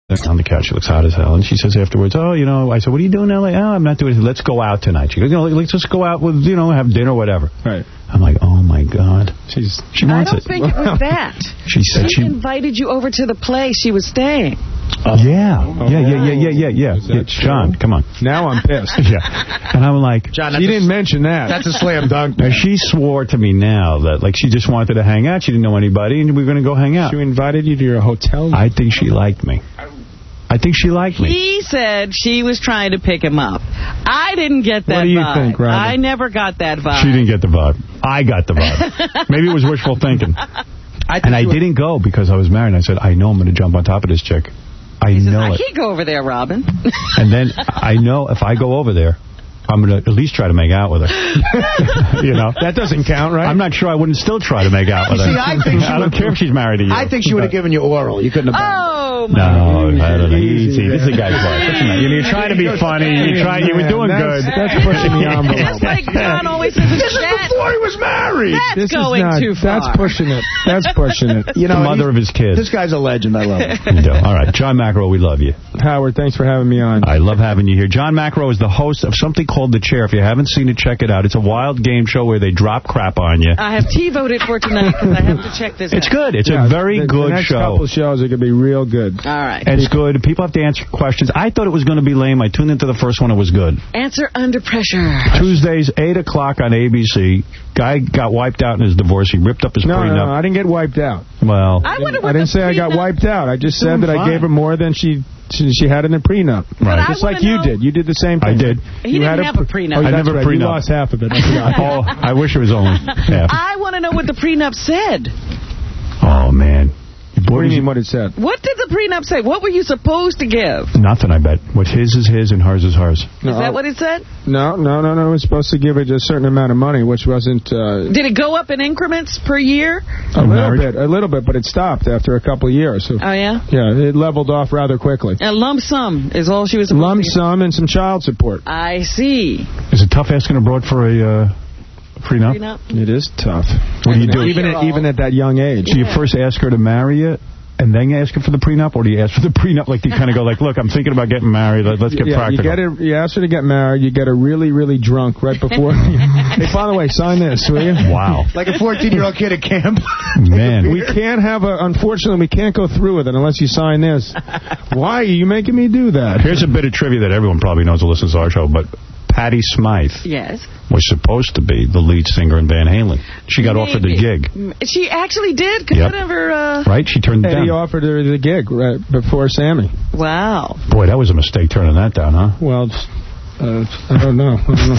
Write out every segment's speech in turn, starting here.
on the couch. She looks hot as hell. And she says afterwards, oh, you know, I said, what are you doing in L.A.? Oh, I'm not doing anything. Let's go out tonight. She goes, you know, let's just go out with, you know, have dinner or whatever. Right. I'm like, oh, my God. She wants it. I don't think it was that. She said she invited you over to the place she was staying. Yeah. John, come on. Now I'm pissed. Yeah. And I'm like... John, she didn't mention that. That's a slam dunk. And she swore to me now that, like, she just wanted to hang out. She didn't know anybody, and we were going to go hang out. She invited you to your hotel? I think she liked me. He said she was trying to pick him up. I didn't get that vibe. What do you think, Robin? I never got that vibe. She didn't get the vibe. I got the vibe. Maybe it was wishful thinking. I didn't go because I was married. I said, I know I'm going to jump on top of this chick. I know it. I can't go over there, Robin. And then I know if I go over there, I'm going to at least try to make out with her. You know? That doesn't count, right? I'm not sure I wouldn't still try to make out with her. See, I don't care if she's married to you. I think she would have given you oral. You couldn't have done No, I don't know. Easy. This is a guy's wife. You're trying to be funny. You were doing good. That's pushing the envelope. Just like John always says, this is before he was married. That's going too far. That's pushing it. That's pushing it. You know, the mother of his kids. This guy's a legend. I love him. You do. All right. John McEnroe, we love you. Howard, thanks for having me on. I love having you here. John McEnroe is the host of something called The Chair. If you haven't seen it, check it out. It's a wild game show where they drop crap on you. I have T-voted for tonight because I have to check this out. It's good. It's a very good the next show. Couple shows are going to be real good. All right. And it's good. People have to answer questions. I thought it was going to be lame. I tuned into the first one. It was good. Answer under pressure. Tuesdays, 8 o'clock on ABC. Guy got wiped out in his divorce. He ripped up his prenup. No, I didn't get wiped out. Well, I didn't say I got wiped out. I just said that I gave her more than she had in the prenup. Right. Just like you did. You did the same thing. I did. He didn't have a prenup. Oh, I never right. prenup. You lost half of it. I wish it was only half. I want to know what the prenup said. Oh, man. What do you mean what it said? What did the prenup say? What were you supposed to give? Nothing, I bet. What's his is his and hers is hers. No, is that what it said? No. It was supposed to give it a certain amount of money, which wasn't... Did it go up in increments per year? A little bit, but it stopped after a couple of years. So, oh, yeah? Yeah, it leveled off rather quickly. A lump sum is all she was supposed to Lump give. sum and some child support. I see. Is it tough asking abroad for a... prenup? It is tough. What do you do? Even at that young age. Do you first ask her to marry you and then ask her for the prenup, or do you ask for the prenup? Like, you kind of go like, look, I'm thinking about getting married. Let's get practical. You ask her to get married. You get her really, really drunk right before. Hey, by the way, sign this, will you? Wow. Like a 14-year-old kid at camp. Man. We can't unfortunately, we can't go through with it unless you sign this. Why are you making me do that? Here's a bit of trivia that everyone probably knows who listens to our show, but Patti Smythe was supposed to be the lead singer in Van Halen. She got offered the gig. She actually did? Right? She turned it down. Eddie offered her the gig right before Sammy. Wow. Boy, that was a mistake turning that down, huh? Well, I don't know.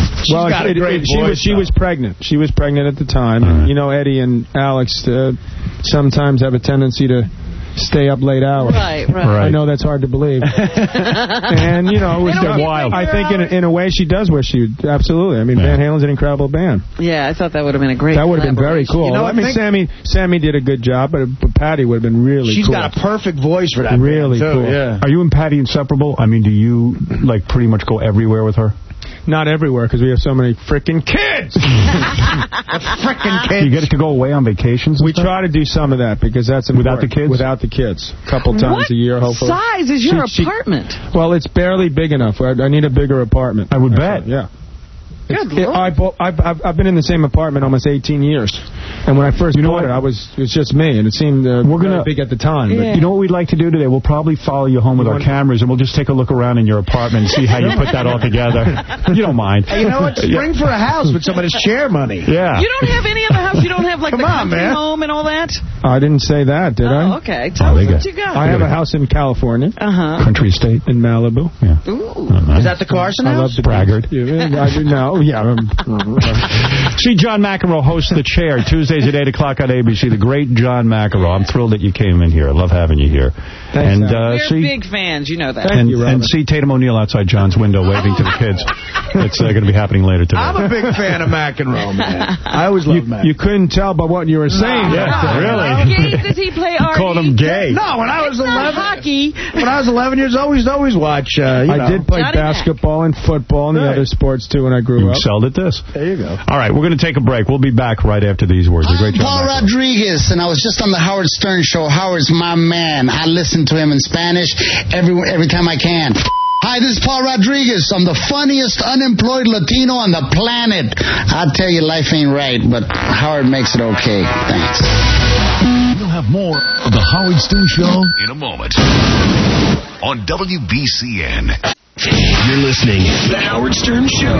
She was pregnant. She was pregnant at the time. And, you know, Eddie and Alex sometimes have a tendency to stay up late hours. Right. I know that's hard to believe. And, you know, it was wild. I think in a way she does wish you. Absolutely. I mean, Van Halen's an incredible band. Yeah, I thought that would have been a great That would have been very cool. You know, I mean, Sammy did a good job, but Patti would have been really She's cool. got a perfect voice for that. Really band, too. cool. Yeah. Are you and Patti inseparable? I mean, do you, like, pretty much go everywhere with her? Not everywhere, because we have so many frickin' kids. Frickin' kids. You get to go away on vacations? We try to do some of that, because that's important. Without the kids? Without the kids. A couple times a year, hopefully. What size is your apartment? Well, it's barely big enough. I need a bigger apartment. I would bet. Yeah. Good Lord. I've been in the same apartment almost 18 years. And when I first bought it, it was just me, and it seemed very big at the time. Yeah. But you know what we'd like to do today? We'll probably follow you home with our cameras, and we'll just take a look around in your apartment and see how you put that all together. You don't mind. Hey, you know what? Spring for a house with somebody's chair money. Yeah. You don't have any of the house? You don't have, like, Come the on, country man. home and all that? I didn't say that, did I? Oh, okay. Tell us what you got. I have a house in California. Country estate. In Malibu. Yeah. Ooh. Is that the Carson I house? love the braggart. I do now. Yeah. See John McEnroe host The Chair Tuesdays at 8 o'clock on ABC. The great John McEnroe. I'm thrilled that you came in here. I love having you here. Thanks, We're big fans. You know that. Thank you, Robin. And see Tatum O'Neal outside John's window waving to the kids. It's going to be happening later today. I'm a big fan of McEnroe, man. I always loved McEnroe. You couldn't tell by what you were saying. Really? How gay does he play Artie? Called him gay. No, when I was 11. Hockey. When I was 11 years old, I always watch. I did play basketball and football and the other sports, too, when I grew up. You excelled at this. There you go. All right, we're going to take a break. We'll be back right after these words. afterwards. A great Paul Rodriguez, and I was just on the Howard Stern show. Howard's my man. I listen to him in Spanish every time I can. Hi, this is Paul Rodriguez. I'm the funniest unemployed Latino on the planet. I tell you, life ain't right, but Howard makes it okay. Thanks. We'll have more of the Howard Stern Show in a moment on WBCN. You're listening to the Howard Stern Show.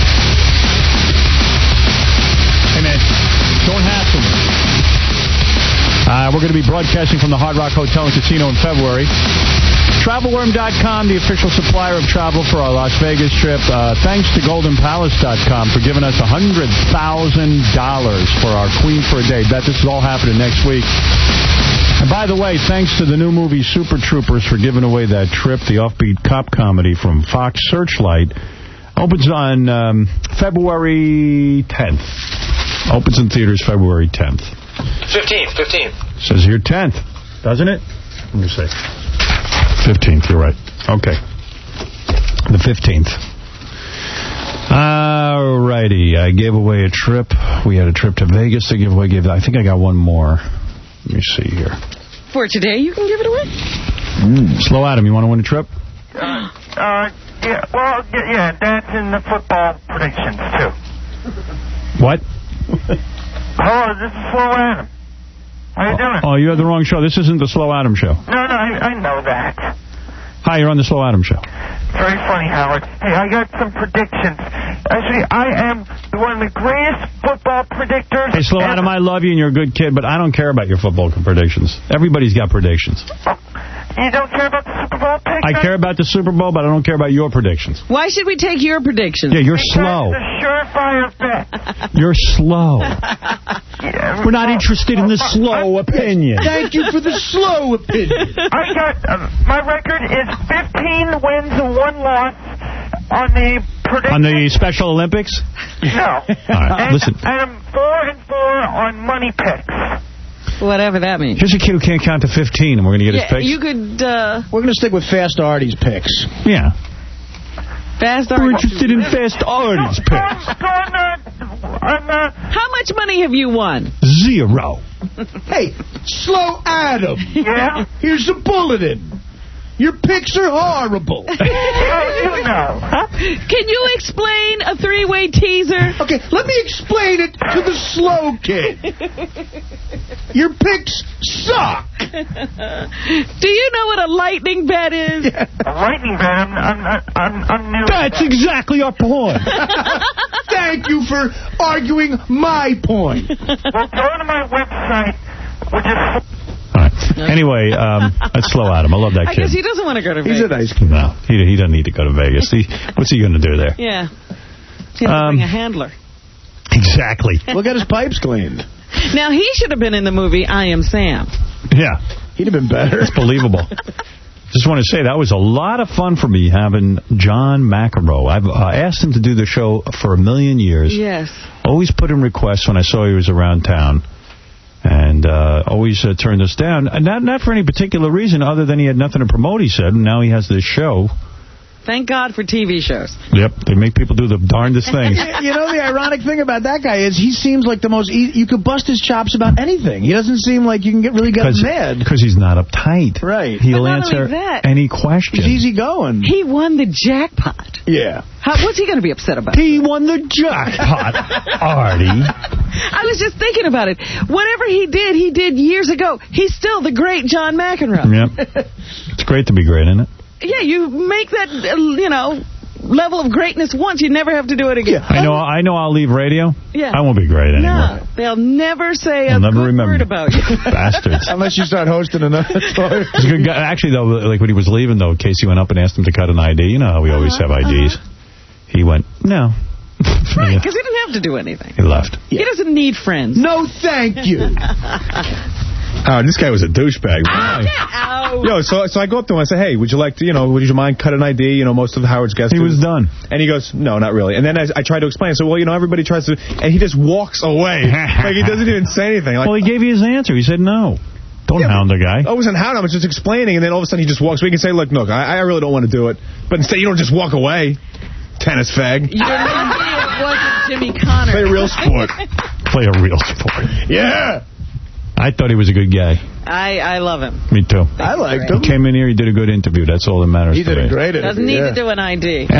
Hey, man, don't hassle me. We're going to be broadcasting from the Hard Rock Hotel and Casino in February. TravelWorm.com, the official supplier of travel for our Las Vegas trip. Thanks to GoldenPalace.com for giving us $100,000 for our Queen for a Day. Bet this is all happening next week. And by the way, thanks to the new movie Super Troopers for giving away that trip, the offbeat cop comedy from Fox Searchlight. Opens on February 10th. Opens in theaters February 10th. 15th. Says here 10th, doesn't it? Let me see. 15th, you're right. Okay. The 15th. All righty. I gave away a trip. We had a trip to Vegas to give away. I think I got one more. Let me see here. For today, you can give it away? Slow Adam, you want to win a trip? Yeah, that's in the football predictions, too. What? Hello, this is Slow Adam. How you doing? Oh, you had the wrong show. This isn't the Slow Adam Show. No, I know that. Hi, you're on the Slow Adam Show. Very funny, Howard. Hey, I got some predictions. Actually, I am one of the greatest football predictors. Hey, Slow Adam, I love you and you're a good kid, but I don't care about your football predictions. Everybody's got predictions. You don't care about the Super Bowl picks? I care about the Super Bowl, but I don't care about your predictions. Why should we take your predictions? Yeah, you're slow. It's a surefire bet. You're slow. Yeah, we're not interested in the slow opinion. Thank you for the slow opinion. I got, my record is 15 wins and 1 loss on the predictions. On the Special Olympics? No. All right, listen. And I'm 4-4 on money picks. Whatever that means. Here's a kid who can't count to 15, and we're going to get his picks. You could, We're going to stick with Fast Artie's picks. Yeah. Fast Artie. We're interested in Fast Artie's picks. How much money have you won? 0. Hey, Slow Adam. Yeah? Here's a bulletin. Your picks are horrible. You know. Can you explain a 3-way teaser? Okay, let me explain it to the slow kid. Your picks suck. Do you know what a lightning bet is? Yeah. A lightning bet? I'm new. That's exactly our point. Thank you for arguing my point. Well, go to my website, which is... All right. Anyway, that's Slow Adam. I love that kid. I guess he doesn't want to go to Vegas. He's a nice kid. No, he doesn't need to go to Vegas. What's he going to do there? Yeah. He has to bring a handler. Exactly. We'll get his pipes cleaned. Now, he should have been in the movie I Am Sam. Yeah. He'd have been better. It's believable. Just want to say that was a lot of fun for me having John McEnroe. I've asked him to do the show for a million years. Yes. Always put in requests when I saw he was around town. And always turned us down. And not for any particular reason other than he had nothing to promote, he said. And now he has this show. Thank God for TV shows. Yep, they make people do the darndest things. You know, the ironic thing about that guy is he seems like the most... You could bust his chops about anything. He doesn't seem like you can really get mad. Because he's not uptight. Right. He'll answer any question. He's easygoing. He won the jackpot. Yeah. What's he going to be upset about? He won the jackpot, Artie. I was just thinking about it. Whatever he did years ago. He's still the great John McEnroe. Yep. It's great to be great, isn't it? Yeah, you make that, level of greatness once. You never have to do it again. Yeah. I know I'll leave radio. Yeah. I won't be great anymore. No, they'll never say a good word about you. Bastards. Unless you start hosting another story. He's a good guy. Actually, though, like when he was leaving, though, Casey went up and asked him to cut an ID. You know how we always have IDs. He went, no. Right, because he didn't have to do anything. He left. Yeah. He doesn't need friends. No, thank you. Oh, this guy was a douchebag. Yo, so I go up to him. I say, hey, would you like to, would you mind cut an ID? Most of Howard's guests. He was done. And he goes, no, not really. And then I try to explain. So, everybody tries to, and he just walks away. Like, he doesn't even say anything. Like, well, he gave you his answer. He said no. Don't hound the guy. I wasn't hounding. I was just explaining. And then all of a sudden he just walks away. You can say, look, I really don't want to do it. But instead, you don't just walk away. Tennis fag. You're lucky it wasn't Jimmy Connors. Play real sport. play a real sport. Yeah. I thought he was a good guy. I love him. Me too. I liked him. He came in here, he did a good interview. That's all that matters. He did a great interview. Doesn't need to do an ID.